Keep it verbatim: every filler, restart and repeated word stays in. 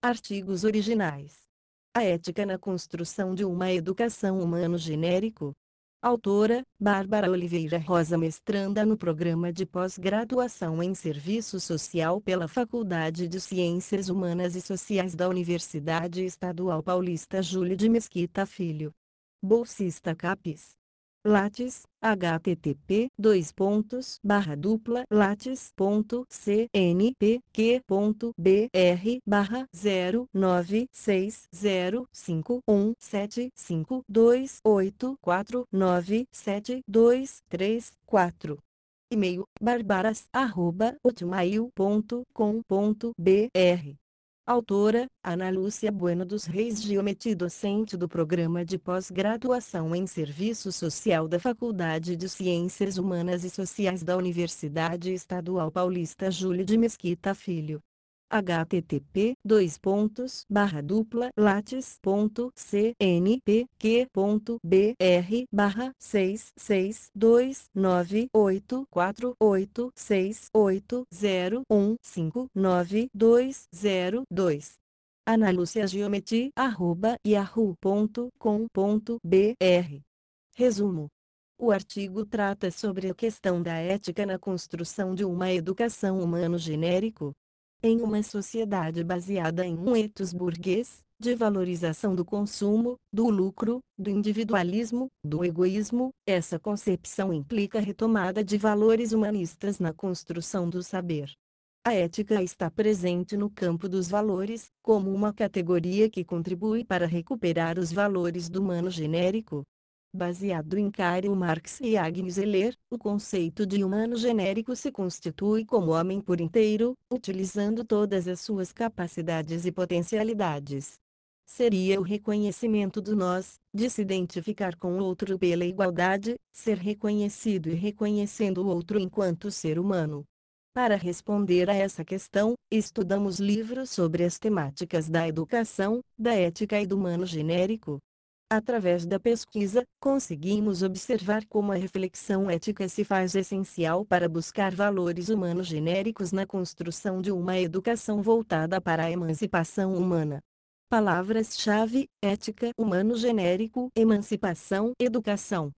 Artigos originais. A ética na construção de uma educação humano-genérico. Autora, Bárbara Oliveira Rosa, mestranda no programa de pós-graduação em Serviço Social pela Faculdade de Ciências Humanas e Sociais da Universidade Estadual Paulista Júlio de Mesquita Filho. Bolsista CAPES. Lattes, http dois pontos barra dupla lattes ponto cnpq.br barra zero nove seis zero cinco um sete cinco dois oito quatro nove sete dois três quatro. E-mail barbaras arroba hotmail ponto com ponto br. Autora, Ana Lúcia Bueno dos Reis Giometi, docente do Programa de Pós-Graduação em Serviço Social da Faculdade de Ciências Humanas e Sociais da Universidade Estadual Paulista Júlio de Mesquita Filho. http dois pontos barra dupla lattes ponto cnpq.br barra seis seis dois nove oito quatro oito seis oito zero um cinco nove dois zero dois. analuciageometi arroba yahoo ponto com ponto br. Resumo. O artigo trata sobre a questão da ética na construção de uma educação humano-genérico. Em uma sociedade baseada em um ethos burguês, de valorização do consumo, do lucro, do individualismo, do egoísmo, essa concepção implica a retomada de valores humanistas na construção do saber. A ética está presente no campo dos valores, como uma categoria que contribui para recuperar os valores do humano genérico. Baseado em Karl Marx e Agnes Heller, o conceito de humano genérico se constitui como homem por inteiro, utilizando todas as suas capacidades e potencialidades. Seria o reconhecimento do nós, de se identificar com o outro pela igualdade, ser reconhecido e reconhecendo o outro enquanto ser humano. Para responder a essa questão, estudamos livros sobre as temáticas da educação, da ética e do humano genérico. Através da pesquisa, conseguimos observar como a reflexão ética se faz essencial para buscar valores humanos genéricos na construção de uma educação voltada para a emancipação humana. Palavras-chave: ética, humano genérico, emancipação, educação.